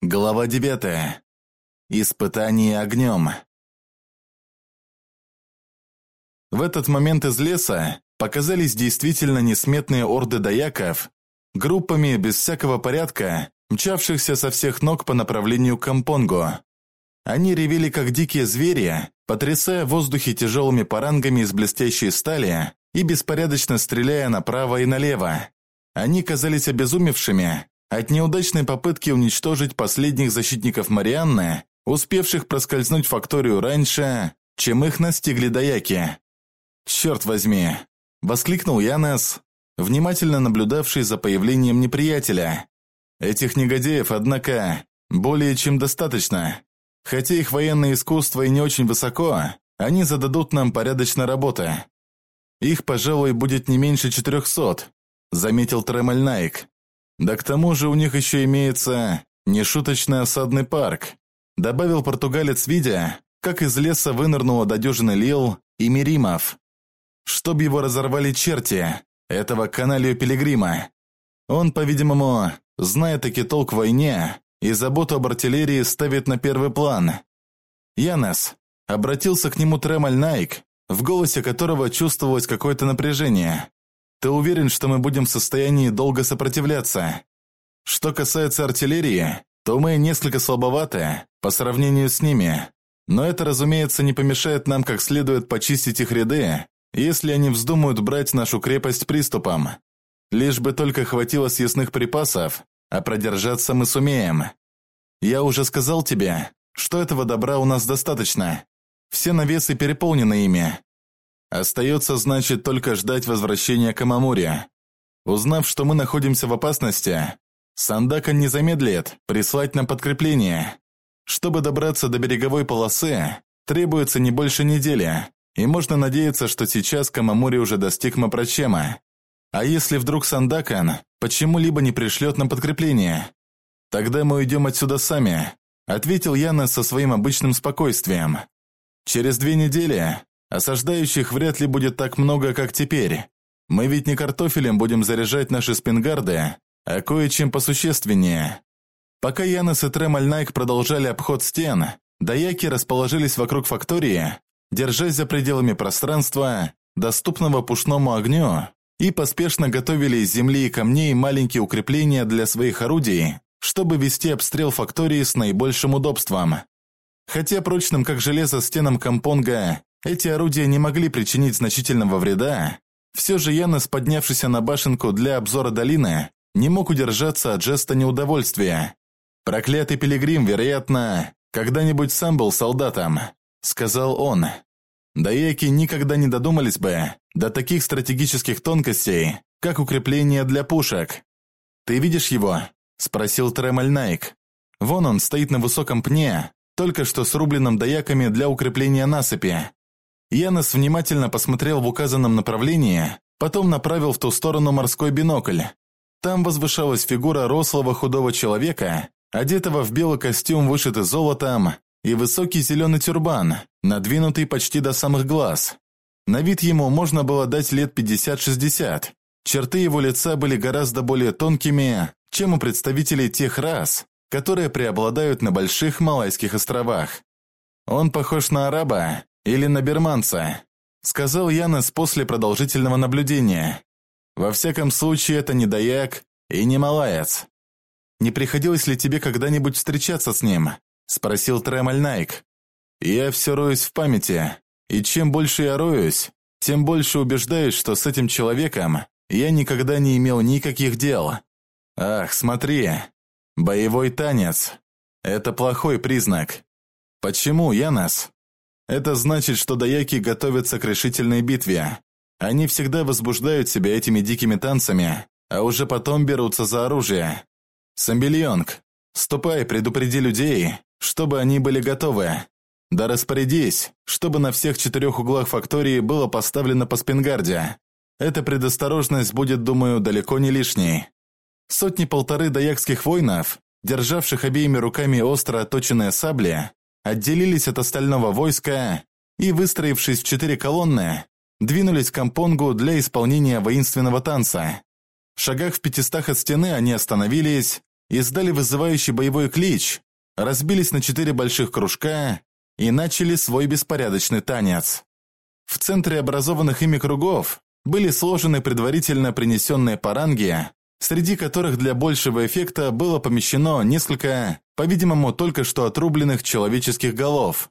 Глава 9. Испытание огнем. В этот момент из леса показались действительно несметные орды даяков, группами без всякого порядка, мчавшихся со всех ног по направлению к Кампонгу. Они ревели как дикие звери, потрясая в воздухе тяжелыми парангами из блестящей стали и беспорядочно стреляя направо и налево. Они казались обезумевшими от неудачной попытки уничтожить последних защитников Марианны, успевших проскользнуть в факторию раньше, чем их настигли даяки. «Черт возьми!» – воскликнул Янес, внимательно наблюдавший за появлением неприятеля. «Этих негодяев, однако, более чем достаточно. Хотя их военное искусство и не очень высоко, они зададут нам порядочно работы. Их, пожалуй, будет не меньше 400», – заметил Тремаль Найк. «Да к тому же у них еще имеется нешуточный осадный парк», добавил португалец, видя, как из леса вынырнуло до дюжины Лил и Миримов. «Чтоб его разорвали черти, этого каналью Пилигрима. Он, по-видимому, знает таки толк в войне и заботу об артиллерии ставит на первый план». «Янес», обратился к нему Тремаль Найк, в голосе которого чувствовалось какое-то напряжение. «Ты уверен, что мы будем в состоянии долго сопротивляться? Что касается артиллерии, то мы несколько слабоваты по сравнению с ними, но это, разумеется, не помешает нам как следует почистить их ряды, если они вздумают брать нашу крепость приступом. Лишь бы только хватило съестных припасов, а продержаться мы сумеем. Я уже сказал тебе, что этого добра у нас достаточно. Все навесы переполнены ими. Остается, значит, только ждать возвращения Камамури. Узнав, что мы находимся в опасности, Сандакан не замедлит прислать нам подкрепление. Чтобы добраться до береговой полосы, требуется не больше недели, и можно надеяться, что сейчас Камамури уже достиг Мапрачема. А если вдруг Сандакан почему-либо не пришлет нам подкрепление? Тогда мы уйдем отсюда сами, ответил Янес со своим обычным спокойствием. Через 2 недели осаждающих вряд ли будет так много, как теперь. Мы ведь не картофелем будем заряжать наши спингарды, а кое-чем посущественнее». Пока Янес и Тремаль Найк продолжали обход стен, даяки расположились вокруг фактории, держась за пределами пространства, доступного пушному огню, и поспешно готовили из земли и камней маленькие укрепления для своих орудий, чтобы вести обстрел фактории с наибольшим удобством. Хотя прочным, как железо, стенам Кампонга эти орудия не могли причинить значительного вреда, все же Янес, поднявшийся на башенку для обзора долины, не мог удержаться от жеста неудовольствия. «Проклятый Пилигрим, вероятно, когда-нибудь сам был солдатом», — сказал он. «Даяки никогда не додумались бы до таких стратегических тонкостей, как укрепление для пушек». «Ты видишь его?» — спросил Тремаль Найк. «Вон он стоит на высоком пне, только что срубленномдаяками для укрепления насыпи». Янес внимательно посмотрел в указанном направлении, потом направил в ту сторону морской бинокль. Там возвышалась фигура рослого худого человека, одетого в белый костюм, вышитый золотом, и высокий зеленый тюрбан, надвинутый почти до самых глаз. На вид ему можно было дать лет 50-60. Черты его лица были гораздо более тонкими, чем у представителей тех рас, которые преобладают на больших Малайских островах. «Он похож на араба или на бирманца», — сказал Янес после продолжительного наблюдения. «Во всяком случае, это не даяк и не малаец». «Не приходилось ли тебе когда-нибудь встречаться с ним?» — спросил Тремаль Найк. «Я все роюсь в памяти, и чем больше я роюсь, тем больше убеждаюсь, что с этим человеком я никогда не имел никаких дел. Ах, смотри, боевой танец. Это плохой признак». «Почему, Янес?» «Это значит, что даяки готовятся к решительной битве. Они всегда возбуждают себя этими дикими танцами, а уже потом берутся за оружие. Самбельонг, ступай, предупреди людей, чтобы они были готовы. Да распорядись, чтобы на всех 4 углах фактории было поставлено по спингарде. Эта предосторожность будет, думаю, далеко не лишней». 100-1.5 даякских воинов, державших обеими руками остро отточенные сабли, отделились от остального войска и, выстроившись в 4 колонны, двинулись к Кампонгу для исполнения воинственного танца. В шагах в 500 от стены они остановились издали вызывающий боевой клич, разбились на 4 больших кружка и начали свой беспорядочный танец. В центре образованных ими кругов были сложены предварительно принесенные паранги, среди которых для большего эффекта было помещено несколько, по-видимому, только что отрубленных человеческих голов.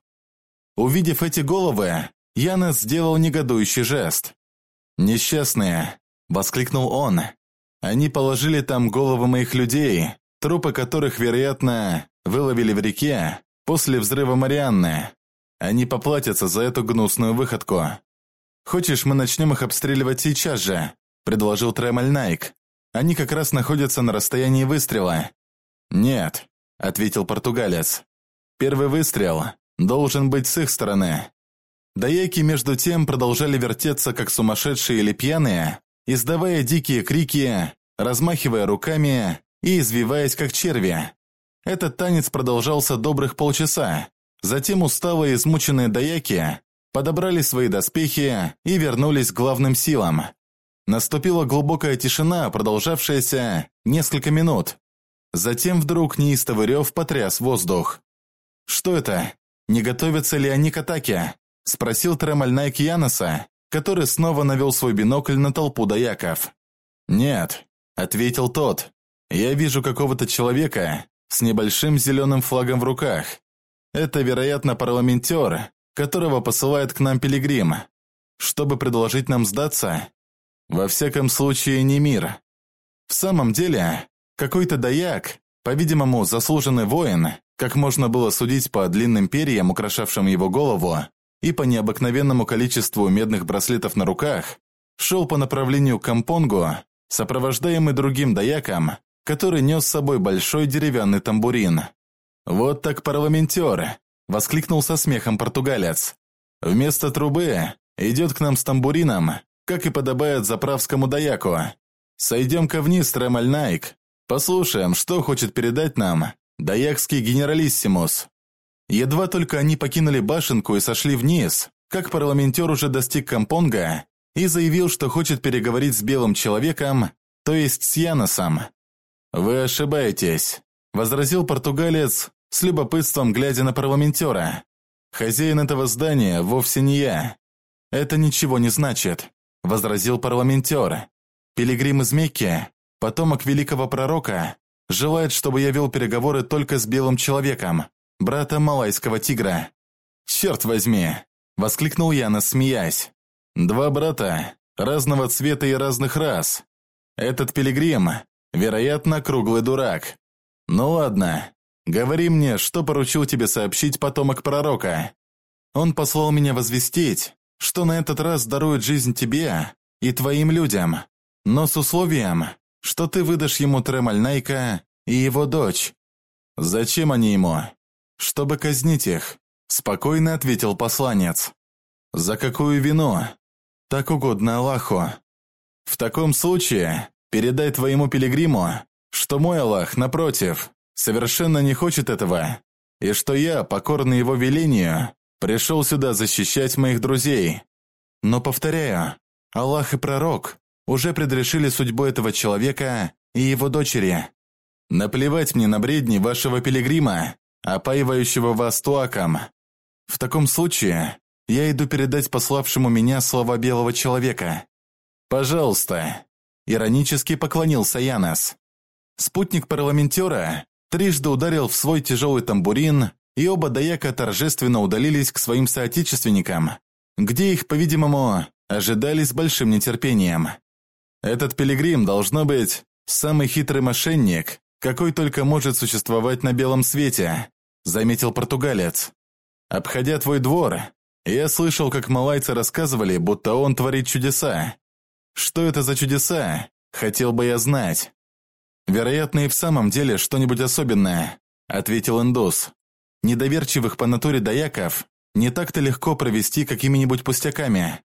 Увидев эти головы, Янос сделал негодующий жест. «Несчастные!» – воскликнул он. «Они положили там головы моих людей, трупы которых, вероятно, выловили в реке после взрыва Марианны. Они поплатятся за эту гнусную выходку. Хочешь, мы начнем их обстреливать сейчас же?» – предложил Тремаль Найк. «Они как раз находятся на расстоянии выстрела». «Нет», – ответил португалец. «Первый выстрел должен быть с их стороны». Даяки между тем продолжали вертеться, как сумасшедшие или пьяные, издавая дикие крики, размахивая руками и извиваясь, как черви. Этот танец продолжался добрых полчаса. Затем усталые и измученные даяки подобрали свои доспехи и вернулись к главным силам. Наступила глубокая тишина, продолжавшаяся несколько минут. Затем вдруг неистовый рев потряс воздух. «Что это? Не готовятся ли они к атаке?» – спросил Тремаль Найк Яноса, который снова навел свой бинокль на толпудаяков. «Нет», – ответил тот. «Я вижу какого-то человека с небольшим зеленым флагом в руках. Это, вероятно, парламентер, которого посылает к нам пилигрим, чтобы предложить нам сдаться. Во всяком случае, не мир. В самом деле, какой-то даяк, по-видимому, заслуженный воин, как можно было судить по длинным перьям, украшавшим его голову, и по необыкновенному количеству медных браслетов на руках, шел по направлению к Кампонгу, сопровождаемый другим даяком, который нес с собой большой деревянный тамбурин. «Вот так парламентер!» – воскликнул со смехом португалец. «Вместо трубы идет к нам с тамбурином, как и подобает заправскому даяку. Сойдем-ка вниз, Тремаль Найк, послушаем, что хочет передать нам даякский генералиссимус». Едва только они покинули башенку и сошли вниз, как парламентер уже достиг Кампонга и заявил, что хочет переговорить с белым человеком, то есть с Яносом. «Вы ошибаетесь», – возразил португалец, с любопытством глядя на парламентера. «Хозяин этого здания вовсе не я». «Это ничего не значит», – возразил парламентер. «Пилигрим из Мекки, потомок великого пророка, желает, чтобы я вел переговоры только с белым человеком, брата малайского тигра». «Черт возьми!» – воскликнул Янос, смеясь. «Два брата, разного цвета и разных рас. Этот пилигрим, вероятно, круглый дурак. Ну ладно, говори мне, что поручил тебе сообщить потомок пророка. Он послал меня возвестить, что на этот раз дарует жизнь тебе и твоим людям, но с условием, что ты выдашь ему Тремаль Найка и его дочь». «Зачем они ему?» «Чтобы казнить их», – спокойно ответил посланец. «За какую вину?» «Так угодно Аллаху». «В таком случае передай твоему пилигриму, что мой Аллах, напротив, совершенно не хочет этого, и что я, покорный его велению, пришел сюда защищать моих друзей. Но, повторяю, Аллах и пророк уже предрешили судьбу этого человека и его дочери. Наплевать мне на бредни вашего пилигрима, опаивающего вас туаком. В таком случае я иду передать пославшему меня слова белого человека. Пожалуйста». Иронически поклонился Янос. Спутник парламентера трижды ударил в свой тяжелый тамбурин, и оба даяка торжественно удалились к своим соотечественникам, где их, по-видимому, ожидали с большим нетерпением. «Этот пилигрим, должно быть, самый хитрый мошенник, какой только может существовать на белом свете», – заметил португалец. «Обходя твой двор, я слышал, как малайцы рассказывали, будто он творит чудеса. Что это за чудеса, хотел бы я знать». «Вероятно, и в самом деле что-нибудь особенное», – ответил индус. «Недоверчивых по натуре daяков не так-то легко провести какими-нибудь пустяками.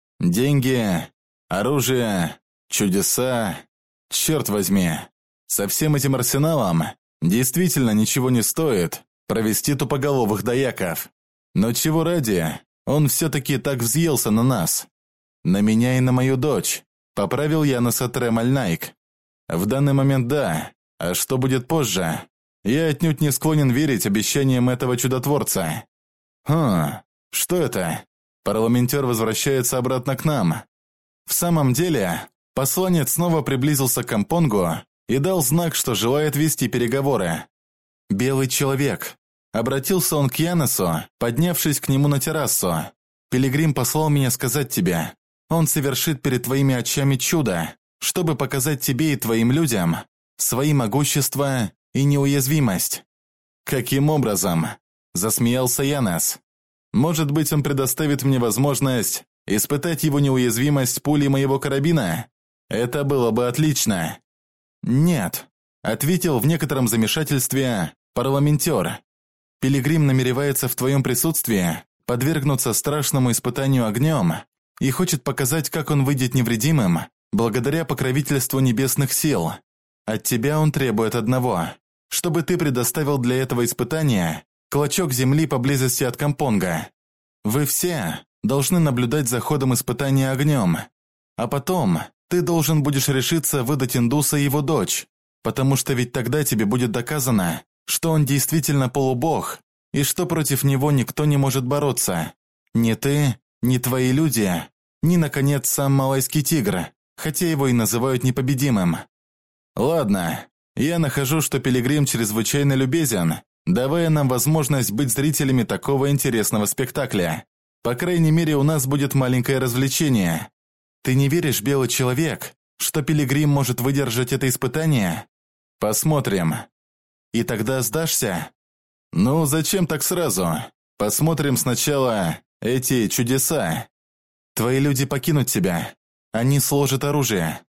Деньги, оружие, чудеса, черт возьми. Со всем этим арсеналом действительно ничего не стоит провести тупоголовых daяков. Но чего ради, он все-таки так взъелся на нас. На меня и на мою дочь», – поправил Яноса Тремаль Найк. «В данный момент да, А что будет позже? Я отнюдь не склонен верить обещаниям этого чудотворца. Что это? Парламентер возвращается обратно к нам. В самом деле, посланец снова приблизился к Кампонгу и дал знак, что желает вести переговоры. «Белый человек», — обратился он к Янесу, поднявшись к нему на террасу. «Пилигрим послал меня сказать тебе. Он совершит перед твоими очами чудо, чтобы показать тебе и твоим людям свои могущество и неуязвимость». «Каким образом?» – засмеялся Янес. «Может быть, он предоставит мне возможность испытать его неуязвимость пули моего карабина? Это было бы отлично». «Нет», – ответил в некотором замешательстве парламентер. «Пилигрим намеревается в твоем присутствии подвергнуться страшному испытанию огнем и хочет показать, как он выйдет невредимым благодаря покровительству небесных сил. От тебя он требует одного, чтобы ты предоставил для этого испытания клочок земли поблизости от Кампонга. Вы все должны наблюдать за ходом испытания огнем, а потом ты должен будешь решиться выдать индуса и его дочь, потому что ведь тогда тебе будет доказано, что он действительно полубог, и что против него никто не может бороться. Ни ты, ни твои люди, ни, наконец, сам малайский тигр, хотя его и называют непобедимым. Ладно, я нахожу, что Пилигрим чрезвычайно любезен, давая нам возможность быть зрителями такого интересного спектакля. По крайней мере, у нас будет маленькое развлечение. Ты не веришь, белый человек, что Пилигрим может выдержать это испытание? Посмотрим. И тогда сдашься? Ну, зачем так сразу? Посмотрим сначала эти чудеса. Твои люди покинут тебя. Они сложат оружие.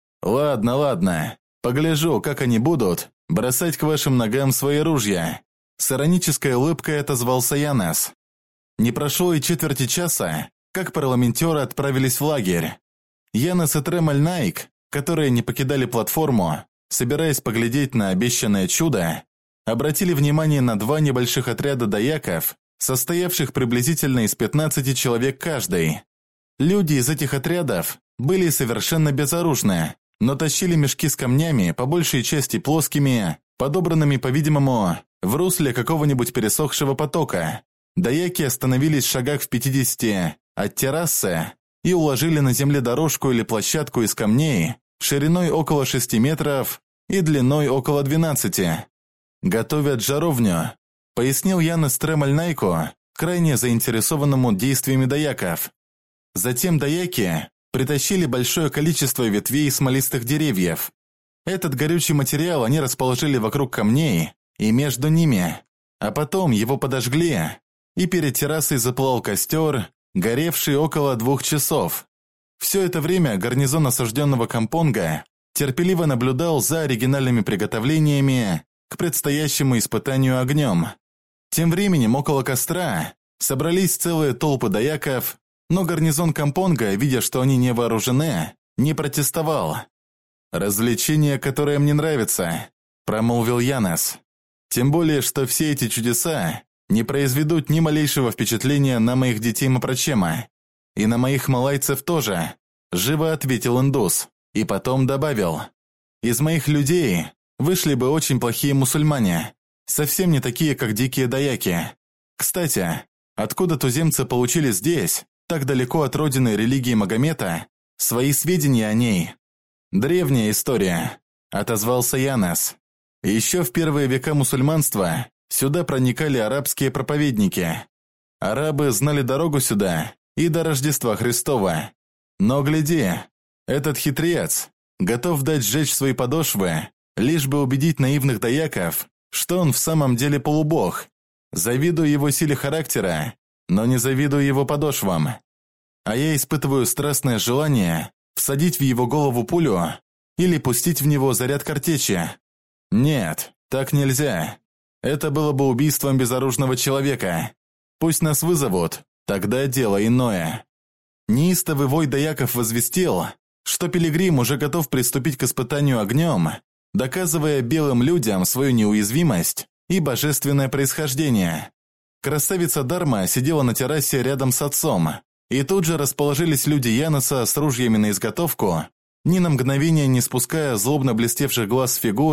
Ладно. Погляжу, как они будут бросать к вашим ногам свои ружья. С иронической улыбкой отозвался Янес. Не прошло и четверти часа, как парламентеры отправились в лагерь. Янес и Тремаль Найк, которые не покидали платформу, собираясь поглядеть на обещанное чудо, обратили внимание на два небольших отряда даяков, состоявших приблизительно из 15 человек каждый. Люди из этих отрядов были совершенно безоружны, но тащили мешки с камнями, по большей части плоскими, подобранными, по-видимому, в русле какого-нибудь пересохшего потока. Даяки остановились в шагах в 50 от террасы и уложили на земле дорожку или площадку из камней шириной около 6 метров и длиной около 12. «Готовят жаровню», — пояснил Янес Тремаль Найку, крайне заинтересованному действиями даяков. Затем даяки притащили большое количество ветвей смолистых деревьев. Этот горючий материал они расположили вокруг камней и между ними, а потом его подожгли, и перед террасой запылал костер, горевший около 2 часов. Все это время гарнизон осажденного Кампонга терпеливо наблюдал за оригинальными приготовлениями к предстоящему испытанию огнем. Тем временем около костра собрались целые толпы даяков, но гарнизон Кампонга, видя, что они не вооружены, не протестовал. «Развлечение, которое мне нравится», – промолвил Янес. «Тем более, что все эти чудеса не произведут ни малейшего впечатления на моих детей Мапрочема. И на моих малайцев тоже», – живо ответил индус, и потом добавил. «Из моих людей вышли бы очень плохие мусульмане, совсем не такие, как дикие даяки. Кстати, откуда туземцы получили здесь, так далеко от родины религии Магомета, свои сведения о ней?» «Древняя история», – отозвался Янес. «Еще в первые века мусульманства сюда проникали арабские проповедники. Арабы знали дорогу сюда и до Рождества Христова. Но гляди, этот хитрец готов дать сжечь свои подошвы, лишь бы убедить наивных даяков, что он в самом деле полубог. Завидую его силе характера, но не завидую его подошвам. А я испытываю страстное желание всадить в его голову пулю или пустить в него заряд картечи. Нет, так нельзя. Это было бы убийством безоружного человека. Пусть нас вызовут, тогда дело иное». Неистовый вой даяков возвестил, что Пилигрим уже готов приступить к испытанию огнем, доказывая белым людям свою неуязвимость и божественное происхождение. Красавица Дарма сидела на террасе рядом с отцом, и тут же расположились люди Янеса с ружьями на изготовку, ни на мгновение не спуская злобно блестевших глаз фигур,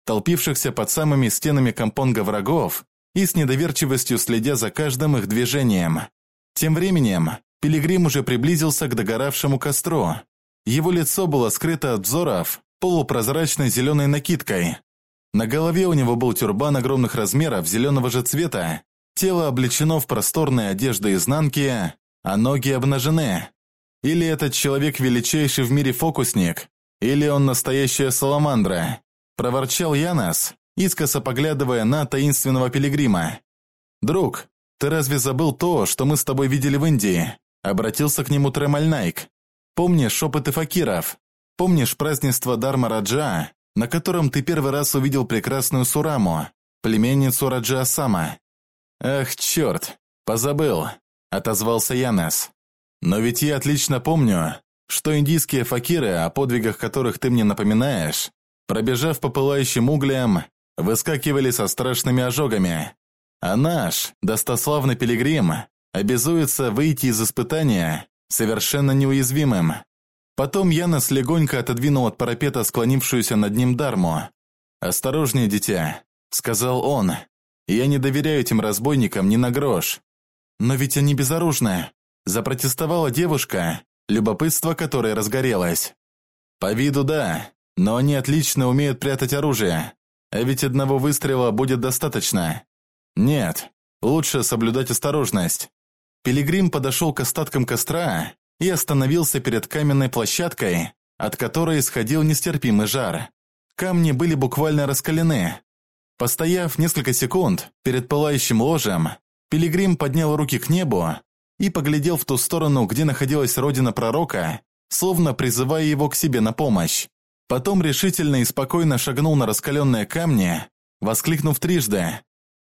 толпившихся под самыми стенами компонга врагов и с недоверчивостью следя за каждым их движением. Тем временем пилигрим уже приблизился к догоравшему костру. Его лицо было скрыто от взоров полупрозрачной зеленой накидкой. На голове у него был тюрбан огромных размеров зеленого же цвета, тело облечено в просторные одежды изнанки, а ноги обнажены. Или этот человек величайший в мире фокусник, или он настоящая саламандра, проворчал Янос, искоса поглядывая на таинственного пилигрима. «Друг, ты разве забыл то, что мы с тобой видели в Индии?» Обратился к нему Тремальнайк. «Помнишь опыты факиров? Помнишь празднество Дharma-Раджа, на котором ты первый раз увидел прекрасную Сураму, племенницу Раджа Асама?» «Ах, черт, позабыл», — отозвался Янос. «Но ведь я отлично помню, что индийские факиры, о подвигах которых ты мне напоминаешь, пробежав по пылающим углям, выскакивали со страшными ожогами. А наш, достославный пилигрим, обязуется выйти из испытания совершенно неуязвимым». Потом Янос легонько отодвинул от парапета склонившуюся над ним Дарму. «Осторожнее, дитя», — сказал он. «Я не доверяю этим разбойникам ни на грош». «Но ведь они безоружны», — запротестовала девушка, любопытство которой разгорелось. «По виду да, но они отлично умеют прятать оружие, а ведь одного выстрела будет достаточно. Нет, лучше соблюдать осторожность». Пилигрим подошел к остаткам костра и остановился перед каменной площадкой, от которой исходил нестерпимый жар. Камни были буквально раскалены. Постояв несколько секунд перед пылающим ложем, пилигрим поднял руки к небу и поглядел в ту сторону, где находилась родина пророка, словно призывая его к себе на помощь. Потом решительно и спокойно шагнул на раскаленные камни, воскликнув трижды: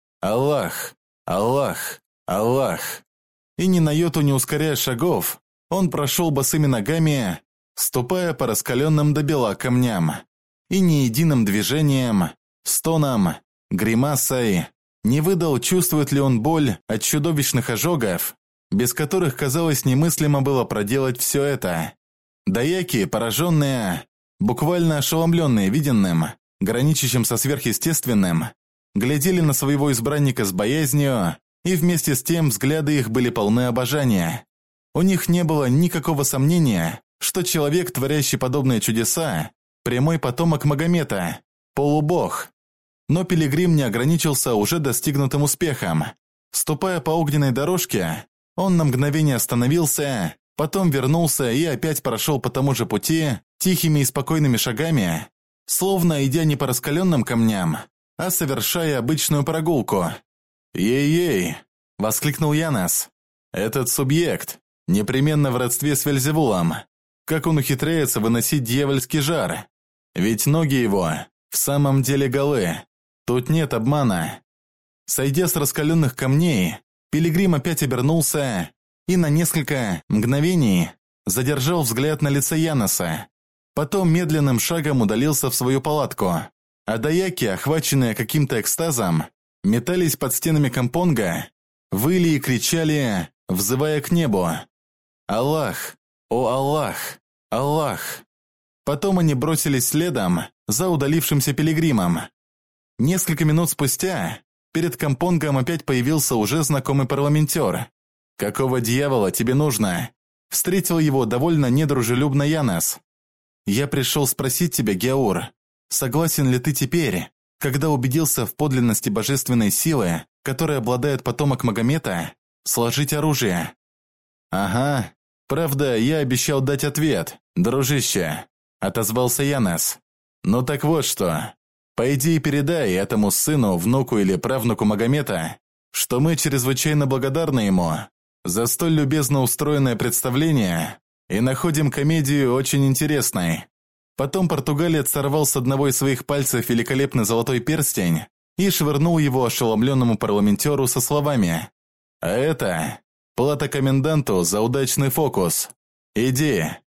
«Аллах! Аллах! Аллах!» И ни на йоту не ускоряя шагов, он прошел босыми ногами, ступая по раскаленным до бела камням, и ни единым движением, стоном, гримасой не выдал, чувствует ли он боль от чудовищных ожогов, без которых, казалось, немыслимо было проделать все это. Даяки, пораженные, буквально ошеломленные виденным, граничащим со сверхъестественным, глядели на своего избранника с боязнью, и вместе с тем взгляды их были полны обожания. У них не было никакого сомнения, что человек, творящий подобные чудеса, прямой потомок Магомета, полубог. Но пилигрим не ограничился уже достигнутым успехом. Ступая по огненной дорожке, он на мгновение остановился, потом вернулся и опять прошел по тому же пути, тихими и спокойными шагами, словно идя не по раскаленным камням, а совершая обычную прогулку. «Ей-ей!» — воскликнул Янос. «Этот субъект непременно в родстве с Вельзевулом. Как он ухитряется выносить дьявольский жар? Ведь ноги его в самом деле голы. Тут нет обмана». Сойдя с раскаленных камней, пилигрим опять обернулся и на несколько мгновений задержал взгляд на лице Яноса. Потом медленным шагом удалился в свою палатку, а даяки, охваченные каким-то экстазом, метались под стенами компонга, выли и кричали, взывая к небу: «Аллах! О Аллах! Аллах!» Потом они бросились следом за удалившимся пилигримом. Несколько минут спустя перед компонгом опять появился уже знакомый парламентер. «Какого дьявола тебе нужно?» Встретил его довольно недружелюбно Янос. «Я пришел спросить тебя, Геаур, согласен ли ты теперь, когда убедился в подлинности божественной силы, которой обладает потомок Магомета, сложить оружие?» «Ага, правда, я обещал дать ответ, дружище», — отозвался Янос. «Ну так вот что, пойди и передай этому сыну, внуку или правнуку Магомета, что мы чрезвычайно благодарны ему за столь любезно устроенное представление и находим комедию очень интересной». Потом португалец сорвал с одного из своих пальцев великолепный золотой перстень и швырнул его ошеломленному парламентеру со словами: «А это плата коменданту за удачный фокус. Иди,